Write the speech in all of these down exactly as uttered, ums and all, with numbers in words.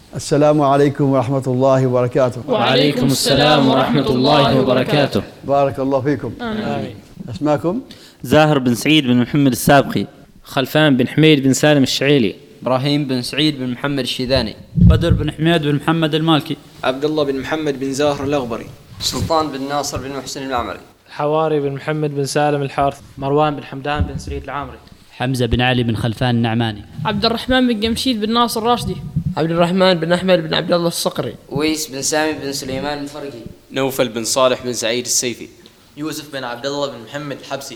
السلام عليكم ورحمة الله وبركاته. وعليكم السلام ورحمة الله وبركاته. بارك الله فيكم. آمين. أسماكم؟ زاهر بن سعيد بن محمد السابقي. خلفان بن حميد بن سالم الشعيلي. إبراهيم بن سعيد بن محمد الشيذاني. بدر بن حميد بن محمد المالكي. عبد الله بن محمد بن زاهر الأغبري. سلطان بن ناصر بن محسن العمري. حواري بن محمد بن سالم الحارث. مروان بن حمدان بن سعيد العامري. حمزة بن علي بن خلفان النعماني. عبد الرحمن بن جمشيد بن ناصر الراشدي. عبد الرحمن بن أحمد بن عبد الله الصقري. ويس بن سامي بن سليمان الفرقي. نوفل بن صالح بن سعيد السيفي. يوسف بن عبد الله بن محمد الحبسي.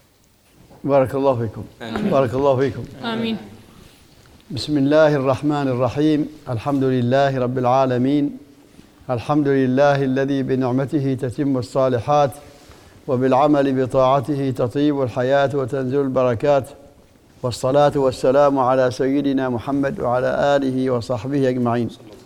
بارك الله فيكم. آمين. بارك الله فيكم. آمين. بسم الله الرحمن الرحيم. الحمد لله رب العالمين. الحمد لله الذي بنعمته تتم الصالحات وبالعمل بطاعته تطيب الحياة وتنزل البركات، والصلاة والسلام على سيدنا محمد وعلى آله وصحبه أجمعين.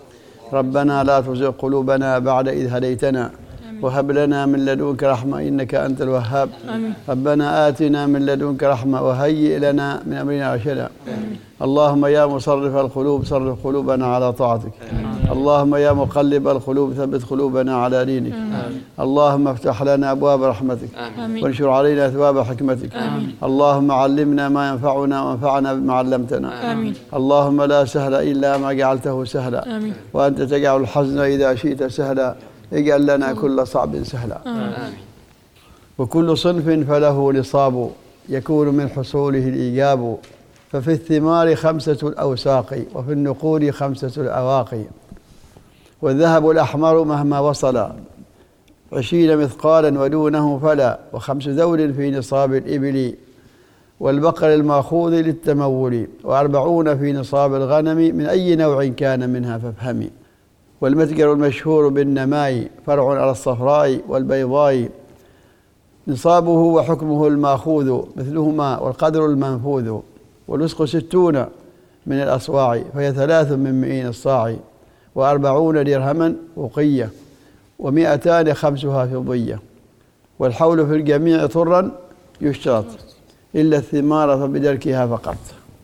ربنا لا تزغ قلوبنا بعد إذ هديتنا وهب لنا من لدنك رحمة إنك أنت الوهاب. آمين. ربنا آتنا من لدنك رحمة وهيئ لنا من أمرنا رشدا. اللهم يا مصرف القلوب صرف قلوبنا على طاعتك. آمين. اللهم يا مقلب القلوب ثبت قلوبنا على دينك. آمين. اللهم افتح لنا أبواب رحمتك. آمين. وانشر علينا ثواب حكمتك. آمين. اللهم علمنا ما ينفعنا وانفعنا بما علمتنا. آمين. اللهم لا سهل إلا ما جعلته سهلا. آمين. وأنت تجعل الحزن إذا شئت سهلا. اجعل لنا كل صعب سهلا. آمين. وكل صنف فله نصاب يكون من حصوله الإيجاب، ففي الثمار خمسة الأوساق وفي النقود خمسة الأواقي. والذهب الأحمر مهما وصل عشرين مثقالا ودونه فلا، وخمس ذول في نصاب الإبل والبقر المأخوذ للتمول، وأربعون في نصاب الغنم من أي نوع كان منها فافهمي. والمتجر المشهور بالنماء فرع على الصفراء والبيضاء، نصابه وحكمه المأخوذ مثلهما والقدر المنفوذ. والوسق ستون من الأصواع فهي ثلاث من مئين الصاع، وأربعون درهما وقية، ومئتان خمسها فضية. والحول في الجميع طرا يشترط إلا الثمار فبدركها فقط.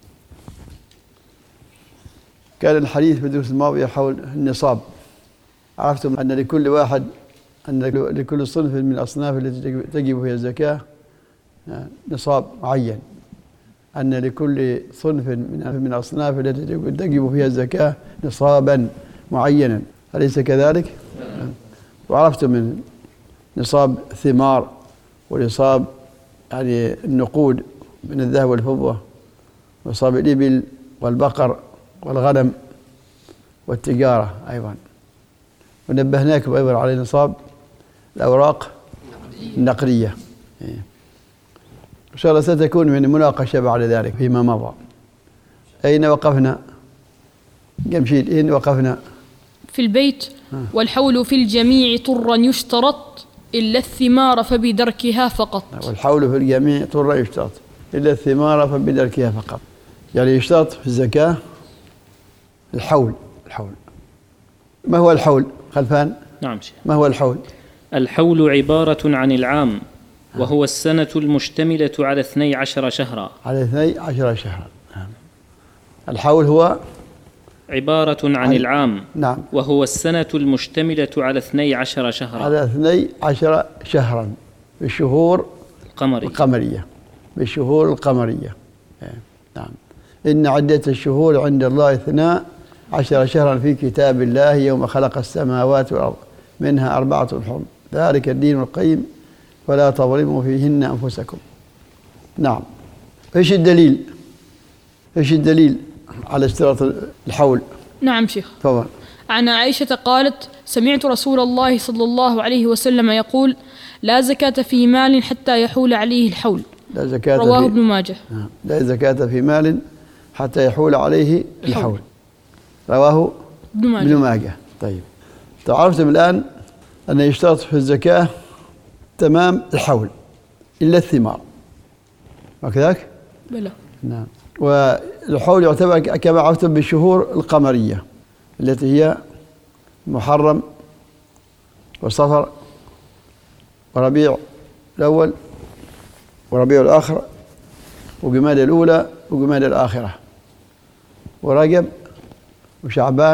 كان الحديث في الدروس الماضية حول النصاب. عرفتم أن لكل واحد أن لكل صنف من الأصناف التي تجب فيها الزكاة نصاب معين، أن لكل صنف من الأصناف التي تجب فيها الزكاة نصابا معينا، أليس كذلك؟ وعرفتم من نصاب الثمار ونصاب يعني النقود من الذهب والفضة، ونصاب الإبل والبقر والغنم والتجارة أيضا. ونبهناكم أيضا على نصاب الأوراق النقدية. إن شاء الله ستكون من مناقشة بعد ذلك فيما مضى. أين وقفنا؟ جمشيد أين وقفنا؟ في البيت. والحول في الجميع طرا يشترط إلا الثمار فبدركها فقط. والحول في الجميع طرا يشترط إلا الثمار فبدركها فقط، يعني يشترط في الزكاة الحول. الحول ما هو الحول خلفان؟ نعم شيخ. ما هو الحول؟ الحول عبارة عن العام، وهو السنة المشتملة على اثني عشر شهرا. على اثني عشر شهرا. الحول هو عبارة عن, عن العام. نعم. وهو السنة المشتملة على اثني عشر شهرا. على اثني عشر شهرا بالشهور القمرية. القمرية بالشهور القمرية. نعم. إن عدة الشهور عند الله اثنا عشر شهرا في كتاب الله يوم خلق السماوات والأرض منها أربعة حرم ذلك الدين القيم فلا تظلموا فيهن أنفسكم. نعم. إيش الدليل؟ إيش الدليل على اشتراط الحول؟ نعم شيخ. طبعا. عن عائشة قالت: سمعت رسول الله صلى الله عليه وسلم يقول: لا زكاة في مال حتى يحول عليه الحول. لا زكاة رواه في... ابن ماجه. لا زكاة في مال حتى يحول عليه الحول. رواه ابن ماجه. ابن ماجه. طيب، تعرفتم الآن أن يشترط في الزكاة تمام الحول إلا الثمار، وكذلك؟ بلى. نعم. والحول يعتبر كما عرفتم بالشهور القمرية التي هي محرم وصفر وربيع الأول وربيع الآخر وجماد الأولى وجماد الآخرة ورجب وشعبان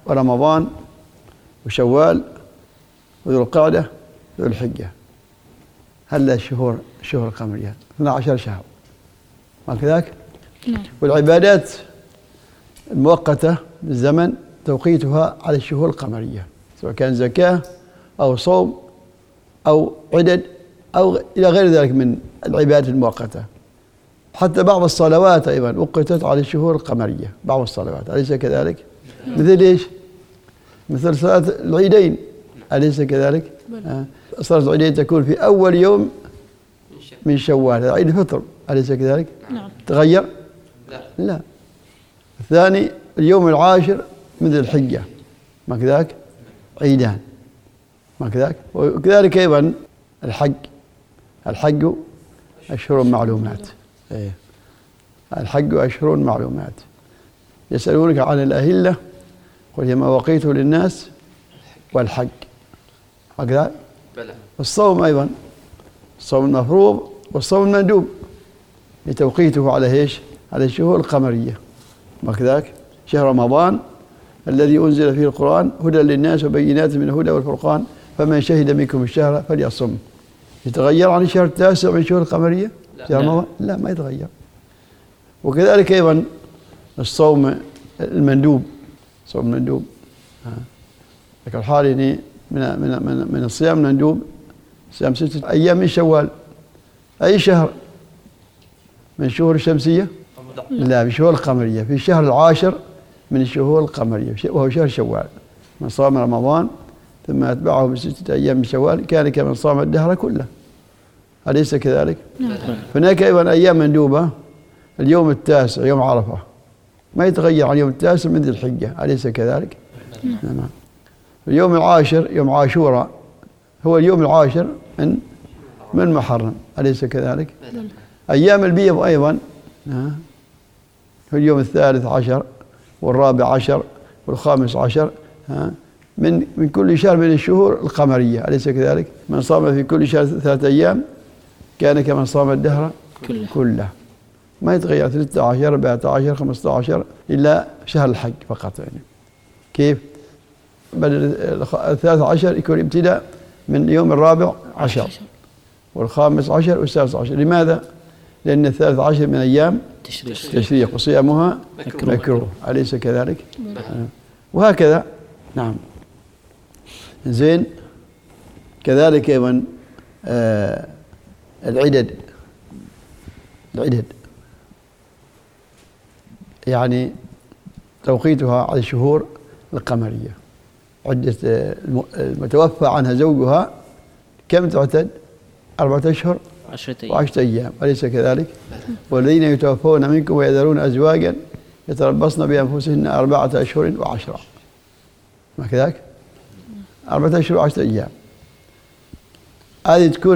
ورمضان وشوال وذو القعدة وذو الحجة. هلا الشهور الشهور القمرية اثنا عشر شهر ما كذاك؟ نعم. والعبادات المؤقتة بالزمن توقيتها على الشهور القمرية، سواء كان زكاة أو صوم أو عدد أو إلى غير ذلك من العبادات المؤقتة. حتى بعض الصلوات أيضا وقتت على الشهور القمرية، بعض الصلوات أليس كذلك؟ مثل إيش؟ مثل صلاة العيدين أليس كذلك؟ آه. صلاة العيدين تكون في أول يوم من شوال، عيد الفطر أليس كذلك؟ نعم. تغير؟ لا. لا. الثاني اليوم العاشر من ذي الحجة ما كذاك؟ عيدان ما كذاك؟ وكذلك أيضا الحج الحج أشهر معلومات. إيه. الحج أشهر معلومات. يسألونك عن الأهلة قل هي مواقيت للناس والحج هكذا. والصوم أيضا الصوم المفروض والصوم المندوب لتوقيته على ايش؟ على الشهور القمرية ما كذاك؟ شهر رمضان الذي أنزل فيه القرآن هدى للناس وبينات من الهدى والفرقان فمن شهد منكم الشهر فليصم. يتغير عن الشهر التاسع من الشهور القمرية؟ شهر رمضان؟ لا ما يتغير. وكذلك أيضا الصوم المندوب صوم المندوب لكن الحال يعني من من من من الصيام المندوب صيام ستة أيام من شوال. أي شهر من الشهور الشمسية؟ لا من الشهور القمرية، في الشهر العاشر من الشهور القمرية وهو شهر شوال. من صام رمضان ثم أتبعه بستة أيام من شوال كان كمن صام الدهر كله أليس كذلك؟ هناك أيضا أيام مندوبة. اليوم التاسع يوم عرفة ما يتغير عن اليوم التاسع من ذي الحجة أليس كذلك؟ نعم. اليوم العاشر يوم عاشوراء هو اليوم العاشر من من محرم أليس كذلك؟ أيام البيض أيضا هو اليوم الثالث عشر والرابع عشر والخامس عشر من من كل شهر من الشهور القمرية أليس كذلك؟ من صام في كل شهر ثلاثة أيام كان كمن صام الدهر كله, كله. ما يتغير ثلاثة عشر أربعة عشر خمسة عشر إلا شهر الحج فقط. يعني كيف؟ بدل الثالث عشر يكون ابتداء من يوم الرابع عشر والخامس عشر والسادس عشر. لماذا؟ لأن الثالث عشر من أيام تشريق وصيامها مكروه, مكروه. أليس كذلك؟ آه. وهكذا. نعم. زين. كذلك أيضا آه العدد العدد يعني توقيتها على الشهور القمرية. عدة المتوفى عنها زوجها كم تعتد؟ أربعة أشهر وعشرة أيام أليس كذلك؟ والذين يتوفون منكم ويذرون أزواجا يتربصن بأنفسهن أربعة أشهر وعشرة ما كذلك؟ أربعة أشهر وعشرة أيام. هذه تكون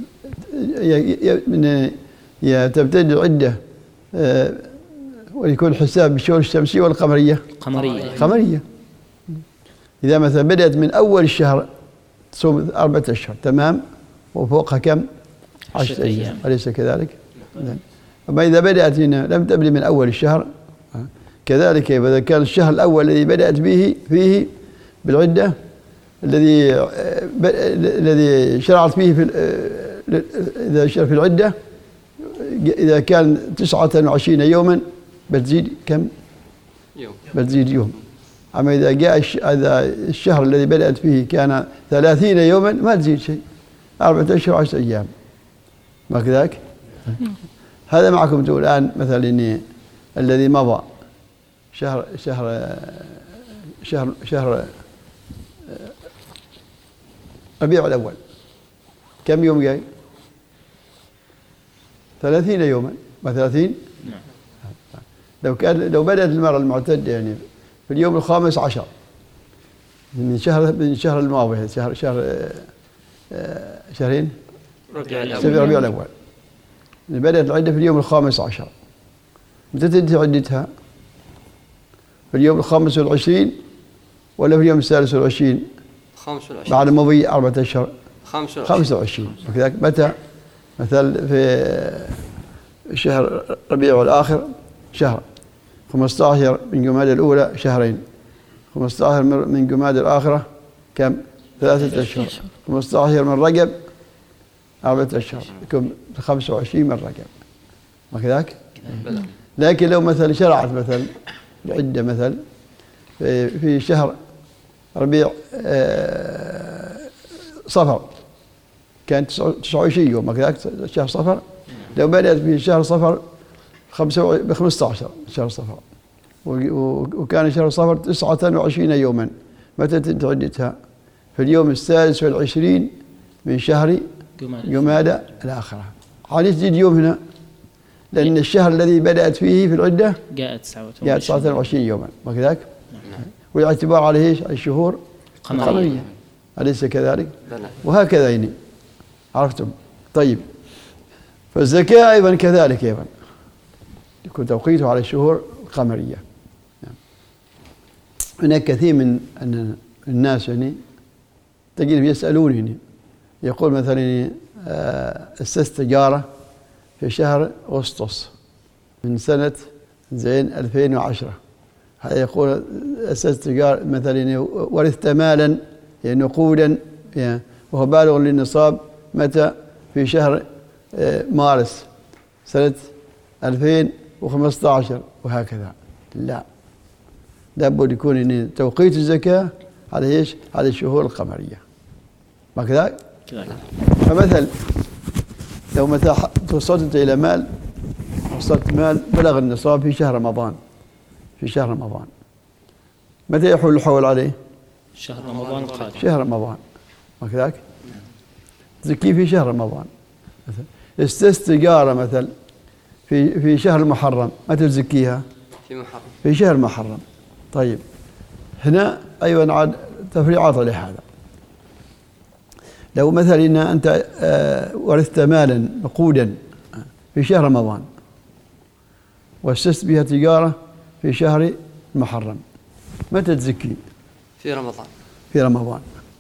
من تبتدئ العدة ويكون الحساب بالشهور الشمسية والقمرية قمرية قمرية. إذا مثلا بدأت من أول الشهر تصوم أربعة أشهر تمام وفوقها كم؟ عشرة أيام أليس كذلك؟ نعم. أما إذا بدأت هنا لم تبدأ من أول الشهر كذلك إذا كان الشهر الأول الذي بدأت به فيه بالعدة الذي الذي شرعت فيه في إذا شرع في العدة إذا كان تسعة وعشرين يوما بتزيد كم؟ يوم بتزيد يوم. أما إذا جاء الشهر الذي بدأت فيه كان ثلاثين يوما ما تزيد شيء أربعة أشهر وعشرة أيام ما كذلك؟ هذا معكم انتم الآن مثلا إني الذي مضى شهر شهر شهر شهر ربيع الأول كم يوم جاي؟ ثلاثين يوما ما ثلاثين؟ لو كان لو بدأت المرأة المعتدة يعني في اليوم الخامس عشر من شهر من الشهر الماضي شهر شهر شهرين ربيع الأول ربيع الأول بدأت العدة في اليوم الخامس عشر. متى تنتهي عدتها؟ في اليوم الخامس والعشرين ولا في اليوم السادس والعشرين؟ خامس والعشرين بعد مضي أربعة أشهر خامس والعشرين خامس والعشرين وكذلك متى؟ مثلا في شهر ربيع الآخر شهر خمسة عشر من جمادى الأولى شهرين خمسة عشر من جماد الآخرة كم؟ ثلاثة أشهر. خمسة عشر من رجب أربعة أشهر، يكون خمسة وعشرين من رجب، ما كذاك؟ لكن لو مثلا شرعت مثلا العدة مثلا في شهر ربيع صفر كانت تسعة وعشرين يوم، ما كذاك شهر صفر، لو بدأت في شهر صفر خمسة بخمسة عشر شهر صفر، وكان شهر صفر تسعة وعشرين يوما، متى تنتهي عدتها؟ في اليوم السادس والعشرين من شهر جمادى الآخرة. عليه تزيد يوم هنا، لأن الشهر الذي بدأت فيه في العدة جاءت تسعة وعشرين يوما، ما كذاك؟ والاعتبار عليه ايش؟ على الشهور القمرية، أليس كذلك؟ وهكذا يعني، عرفتم؟ طيب، فالزكاة أيضا كذلك أيضا يكون توقيته على الشهور القمرية. هناك كثير من الناس يعني تجد يسألون يعني، يقول مثلا أسست تجارة في شهر أغسطس من سنة زين ألفين وعشرة، هذا يقول أسست تجارة مثلا ورثت مالا يعني نقودا يعني وهو بالغ للنصاب متى؟ في شهر مارس سنة ألفين وخمسة عشر، وهكذا. لا، لابد يكون إن توقيت الزكاة على ايش؟ على الشهور القمرية، ما كذا؟ فمثل لو متى توصلت إلى مال، وصلت مال بلغ النصاب في شهر رمضان، في شهر رمضان، متى يحول الحول عليه؟ شهر رمضان القادم، شهر رمضان، ما كذاك؟ تزكيه في شهر رمضان. مثلا استست تجارة مثل في في شهر المحرم، متى تزكيها؟ في محرم، في شهر محرم. طيب، هنا أيضا عاد تفريعات لهذا. لو مثلا إن أنت ورثت مالا نقودا في شهر رمضان وأسست بها تجارة في شهر المحرم، متى تزكي؟ في رمضان، في رمضان،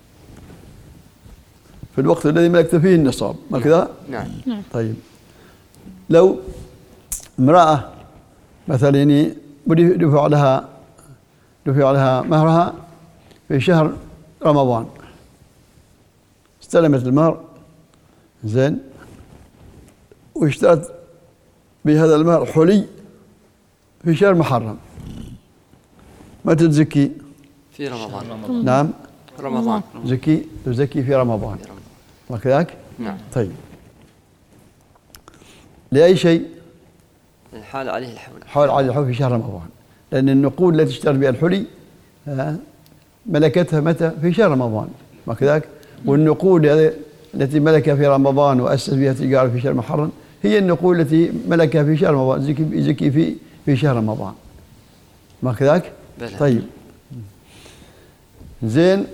في الوقت الذي ملكت فيه النصاب، ما كذا؟ نعم. طيب، لو امرأة مثلا يعني دفع لها دفع لها مهرها في شهر رمضان، استلمت المهر زين، واشترت بهذا المهر حلي في شهر محرم، متى تزكي؟ في رمضان. نعم، رمضان زكي تزكي في رمضان، وكذاك؟ نعم. طيب، لأي شيء؟ الحال عليه الحول، حول عليه الحول في شهر رمضان، لأن النقود التي اشترت بها الحلي ملكتها متى؟ في شهر رمضان، وكذاك؟ والنقود التي ملكها في رمضان وأسس بها تجارة في شهر محرم هي النقود التي ملكها في شهر رمضان، زكي زكي في في شهر رمضان، ما كذاك؟ طيب، زين.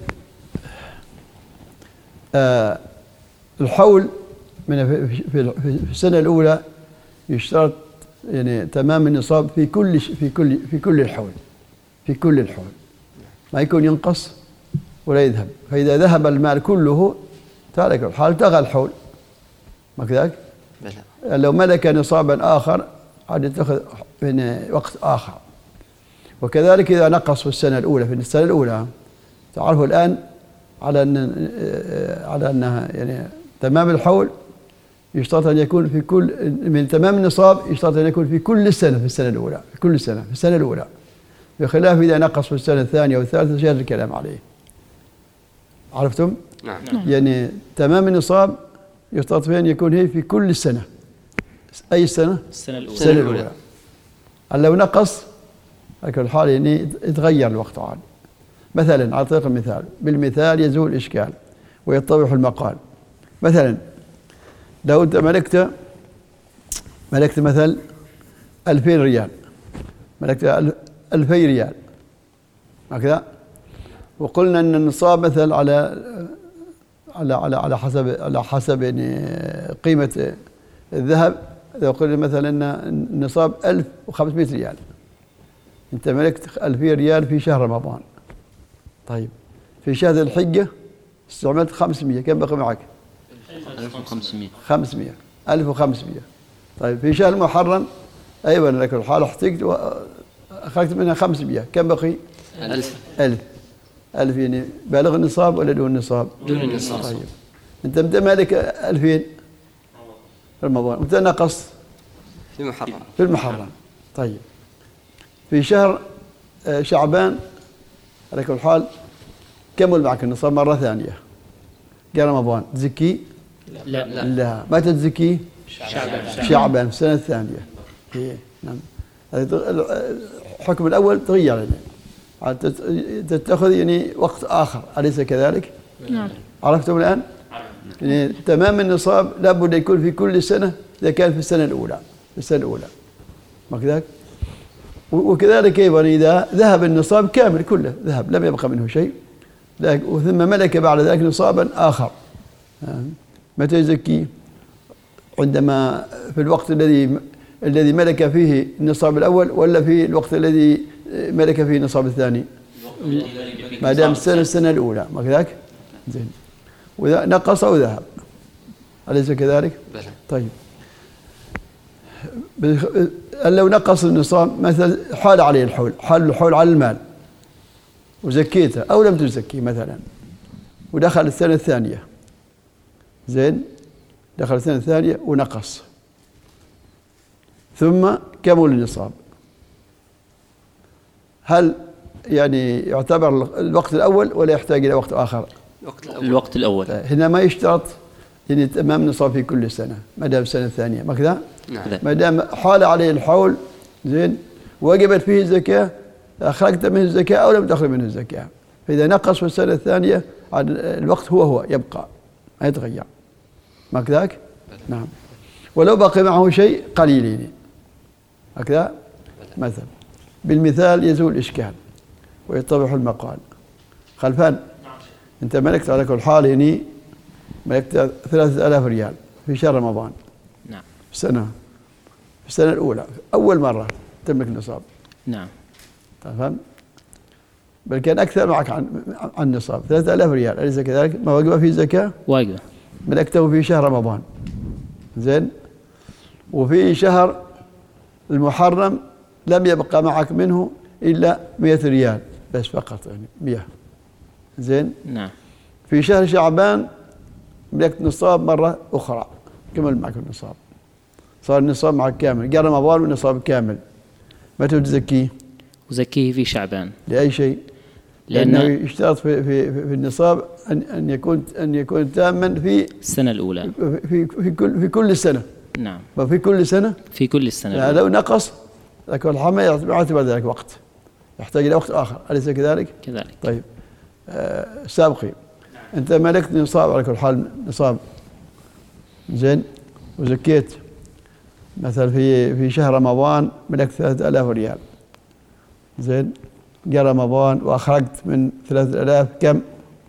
آه الحول من في في السنة الأولى يشترط يعني تمام النصاب في كل في كل في كل الحول، في كل الحول، ما يكون ينقص ولا يذهب، فإذا ذهب المال كله تارك الحال تغى الحول، ما كذاك؟ لو ملك نصابا آخر عاد يتخذ من وقت آخر. وكذلك إذا نقص في السنة الأولى، في السنة الأولى تعرفوا الآن على أن على أنها يعني تمام الحول يشترط أن يكون في كل من تمام النصاب، يشترط أن يكون في كل سنة في السنة الأولى، في كل سنة في السنة الأولى، بخلاف إذا نقص في السنة الثانية والثالثة شهر الكلام عليه. عرفتم؟ نعم. يعني تمام النصاب يشترط فيه أن يكون هي في كل السنة. أي سنة؟ السنة الأولى. السنة الأولى. لو نقص لكن الحال يعني يتغير الوقت عاد. مثلا على طريق المثال، بالمثال يزول الإشكال ويتضح المقال. مثلا لو أنت ملكت ملكت مثل ألفين ريال، ملكت ألفي ريال هكذا، وقلنا أن النصاب مثل على على على على حسب على حسب يعني قيمة الذهب. إذا قلنا مثلا أن النصاب ألف وخمسمائة ريال، أنت ملكت ألفي ريال في شهر رمضان. طيب في شهر الحجة استعملت خمسمائة، كم بقي معك؟ ألف وخمسمائة. خمسمائة ألف وخمسمائة. طيب في شهر المحرم أيضا لك الحال احتجت وأخرجت منها خمسمائة، كم بقي؟ ألف ألف ألف يعني بالغ النصاب ولا دون النصاب؟ دون النصاب. طيب أنت متى مالك ألفين؟ رمضان. متى نقص؟ في محرم. في المحرم. طيب في شهر شعبان على كل حال كمل معك النصاب مرة ثانية. قال رمضان تزكي؟ لا لا, لا. متى تزكي؟ شعبان شعبان في السنة الثانية. إيه نعم. الحكم الأول تغير يعني تتخذ يعني وقت آخر أليس كذلك؟ نعم. عرفتم الآن؟ يعني تمام النصاب لابد يكون في كل سنة إذا كان في السنة الأولى في السنة الأولى ما كذلك؟ وكذلك أيضا إذا ذهب النصاب كامل كله ذهب لم يبقى منه شيء ثم ملك بعد ذلك نصابا آخر متى يزكي؟ عندما في الوقت الذي الذي ملك فيه النصاب الأول ولا في الوقت الذي ملك فيه النصاب الثاني؟ ما دام السنة السنة الأولى ما كذلك؟ زين. وإذا نقص أو ذهب أليس كذلك؟ بلى. طيب لو نقص النصاب مثلا حال عليه الحول حال الحول على المال وزكيته أو لم تزكي مثلا ودخل السنة الثانية زين دخل السنة الثانية ونقص ثم كمل النصاب هل يعني يعتبر الوقت الأول ولا يحتاج إلى وقت آخر؟ الوقت الأول. الوقت الأول هنا ما يشترط يعني تمام النصاب في كل سنة ما دام السنة الثانية ما كذا؟ نعم. ما دام حال عليه الحول زين وجبت فيه الزكاة أخرجت منه الزكاة أو لم تخرج منه الزكاة فإذا نقص في السنة الثانية الوقت هو هو يبقى ما يتغير ما كذاك؟ نعم. ولو بقي معه شيء قليل يعني هكذا مثلا بالمثال يزول الإشكال ويتضح المقال. خلفان أنت ملكت على كل حال يعني ملكت ثلاثة آلاف ريال في شهر رمضان. نعم. في السنة في السنة الأولى أول مرة تملك النصاب. نعم. تفهم؟ بل كان أكثر معك عن عن النصاب ثلاثة آلاف ريال أليس كذلك؟ ما وجب فيه زكاة؟ واجب. ملكته في شهر رمضان. زين؟ وفي شهر المحرم لم يبقى معك منه إلا مئة ريال بس فقط يعني مئة. زين؟ نعم. في شهر شعبان ملكت نصاب مرة أخرى كمل معك النصاب صار النصاب معك كامل قال رمضان والنصاب كامل متى تزكيه؟ وزكيه في شعبان. لأي شيء؟ لأنه يشترط في في في النصاب أن أن يكون أن يكون تاما في السنة الأولى في في كل في كل سنة. نعم. وفي كل سنة؟ في كل السنة. يعني لو نقص لكن الحمى يعتبر ذلك وقت يحتاج إلى وقت آخر أليس كذلك؟ كذلك. طيب آه سابقي أنت ملكت نصاب على كل حال نصاب زين وزكيت مثلا في في شهر رمضان ملكت ثلاثة آلاف ريال زين جاء رمضان وأخرجت من ثلاثة آلاف كم؟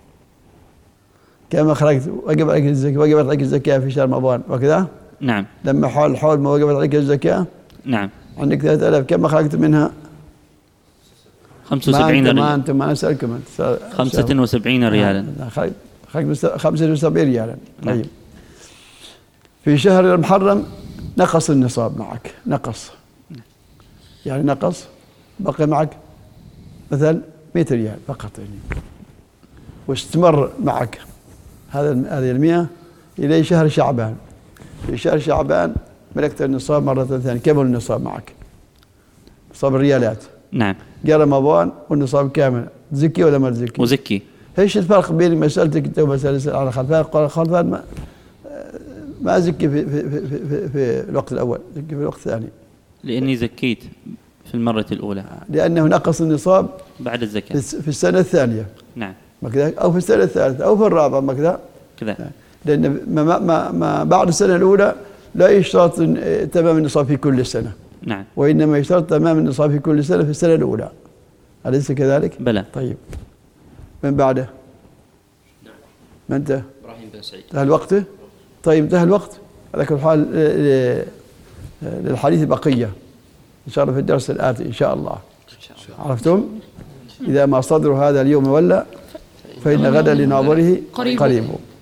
كم أخرجت؟ وجبت عليك الزكاة وجبت عليك الزكاة في شهر رمضان وكذا؟ نعم. لما حول حول ما وجبت عليك الزكاة؟ نعم. عندك ثلاثة آلاف كم أخرجت منها؟ خمسة وسبعين ريالا. ما أنت ما أسألكم أنت. خمسة وسبعين ريالا. خرجت خمسة وسبعين ريالا. طيب. في شهر المحرم نقص النصاب معك نقص. يعني نقص بقي معك مثلا مئة ريال فقط يعني. واستمر معك هذا هذه المئة إلى شهر شعبان. في شهر شعبان ملكت النصاب مرة ثانية كمل النصاب معك. نصاب الريالات. نعم. جاء رمضان والنصاب كامل تزكي ولا ما تزكي؟ وزكي. ايش الفرق بين مسألتك انت ومسألة على خلفان؟ قال خلفان ما ما زكي في في في في, في الوقت الأول زكي في الوقت الثاني. لأني زكيت في المرة الأولى. لأنه نقص النصاب بعد الزكاة. في السنة الثانية. نعم. ما كذا أو في السنة الثالثة أو في الرابعة ما كذا. كذا. لأن ما ما ما بعد السنة الأولى لا يشترط تمام النصاب في كل سنة. نعم. وإنما يشترط تمام النصاب في كل سنة في السنة الأولى. أليس كذلك؟ بلى. طيب. من بعده؟ نعم. من أنت؟ إبراهيم بن سعيد. انتهى الوقت؟ طيب انتهى الوقت. على كل حال للحديث بقية إن شاء الله في الدرس الآتي إن شاء الله. عرفتم؟ إذا ما صدروا هذا اليوم ولا فإن غدا لناظره قريب.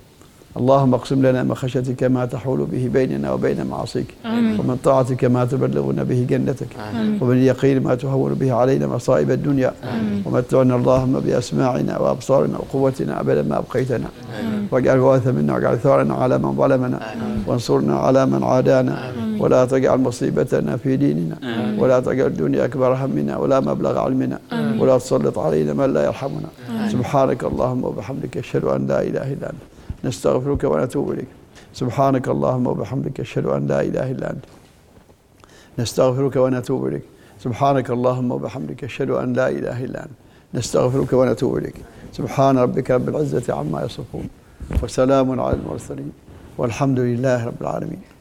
اللهم اقسم لنا من خشيتك ما تحول به بيننا وبين معاصيك، ومن طاعتك ما تبلغنا به جنتك، ومن اليقين ما تهون به علينا مصائب الدنيا، ومتعنا اللهم بأسماعنا وأبصارنا وقوتنا أبدا ما أبقيتنا، واجعل الوارث منا واجعل ثارنا على من ظلمنا، وانصرنا على من عادانا، ولا تجعل مصيبتنا في ديننا، ولا تجعل الدنيا أكبر همنا ولا مبلغ علمنا، ولا تسلط علينا من لا يرحمنا. سبحانك اللهم وبحمدك أشهد أن لا إله إلا أنت نستغفرك ونتوب إليك. سبحانك اللهم وبحمدك أشهد أن لا إله إلا أنت نستغفرك ونتوب إليك. سبحانك اللهم وبحمدك أشهد أن لا إله إلا أنت نستغفرك ونتوب إليك. سبحان ربك رب العزة عما يصفون، وسلام على المرسلين، والحمد لله رب العالمين.